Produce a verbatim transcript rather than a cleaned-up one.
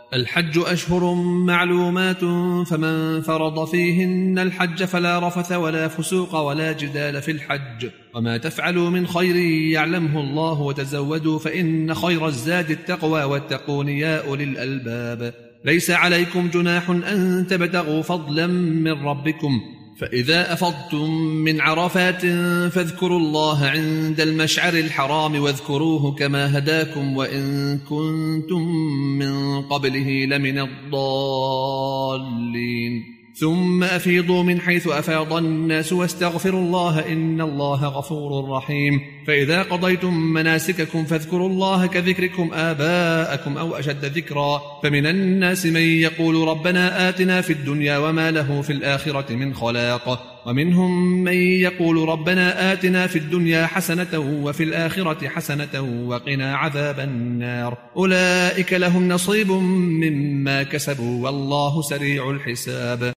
الحج أشهر معلومات فمن فرض فيهن الحج فلا رفث ولا فسوق ولا جدال في الحج وما تفعلوا من خير يعلمه الله وتزودوا فإن خير الزاد التقوى واتقون يا أولي الألباب. ليس عليكم جناح أن تبتغوا فضلا من ربكم فإذا أفضتم من عرفات فاذكروا الله عند المشعر الحرام واذكروه كما هداكم وإن كنتم من قبله لمن الضالين. ثم أفيضوا من حيث أفاض الناس واستغفروا الله إن الله غفور رحيم. فإذا قضيتم مناسككم فاذكروا الله كذكركم آباءكم أو أشد ذكرا. فمن الناس من يقول ربنا آتنا في الدنيا وما له في الآخرة من خلاق ومنهم من يقول ربنا آتنا في الدنيا حسنة وفي الآخرة حسنة وقنا عذاب النار. أولئك لهم نصيب مما كسبوا والله سريع الحساب.